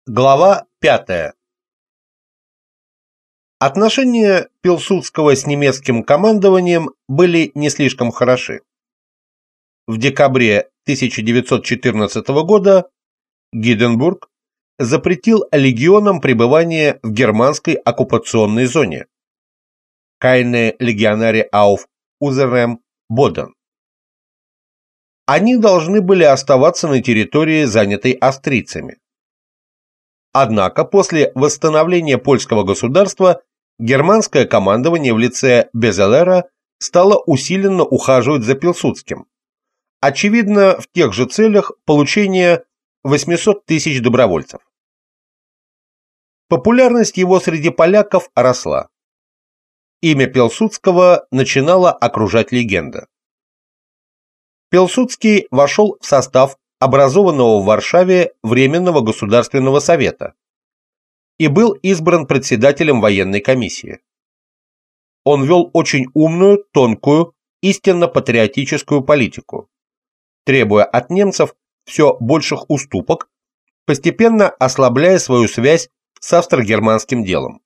Глава 5. Отношения Пилсудского с немецким командованием были не слишком хороши. В декабре 1914 года Гинденбург запретил легионам пребывание в германской оккупационной зоне Keine Legionäre auf unserem Boden. Они должны были оставаться на территории, занятой австрийцами. Однако после восстановления польского государства германское командование в лице Безелера стало усиленно ухаживать за Пилсудским, очевидно, в тех же целях получения 800 тысяч добровольцев. Популярность его среди поляков росла. Имя Пилсудского начинала окружать легенда. Пилсудский вошел в состав образованного в Варшаве Временного государственного совета и был избран председателем военной комиссии. Он вел очень умную, тонкую, истинно патриотическую политику, требуя от немцев все больших уступок, постепенно ослабляя свою связь с австро-германским делом.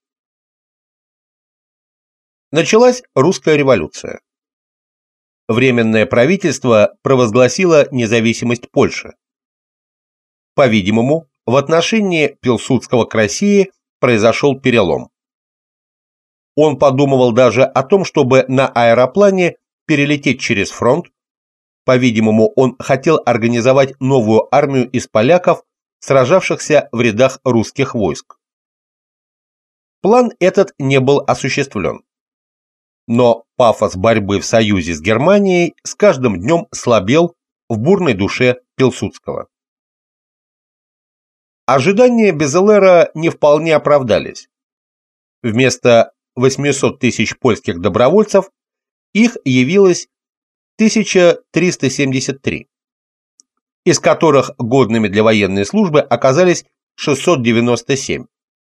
Началась русская революция. Временное правительство провозгласило независимость Польши. По-видимому, в отношении Пилсудского к России произошел перелом. Он подумывал даже о том, чтобы на аэроплане перелететь через фронт. По-видимому, он хотел организовать новую армию из поляков, сражавшихся в рядах русских войск. План этот не был осуществлен. Но пафос борьбы в союзе с Германией с каждым днем слабел в бурной душе Пилсудского. Ожидания Безелера не вполне оправдались. Вместо 800 тысяч польских добровольцев их явилось 1373, из которых годными для военной службы оказались 697.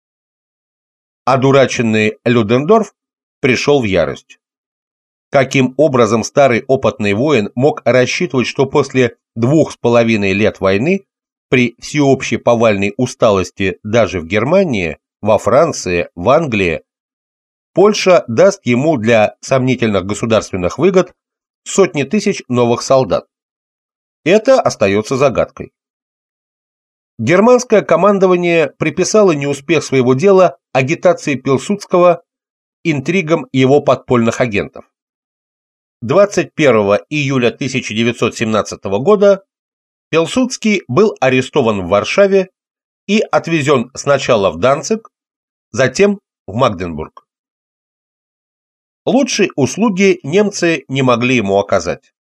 Одураченный Людендорф пришел в ярость. Каким образом старый опытный воин мог рассчитывать, что после 2,5 лет войны, при всеобщей повальной усталости даже в Германии, во Франции, в Англии, Польша даст ему для сомнительных государственных выгод сотни тысяч новых солдат? Это остается загадкой. Германское командование приписало неуспех своего дела агитации Пилсудского, интригам его подпольных агентов. 21 июля 1917 года Пилсудский был арестован в Варшаве и отвезен сначала в Данциг, затем в Магденбург. Лучшей услуги немцы не могли ему оказать.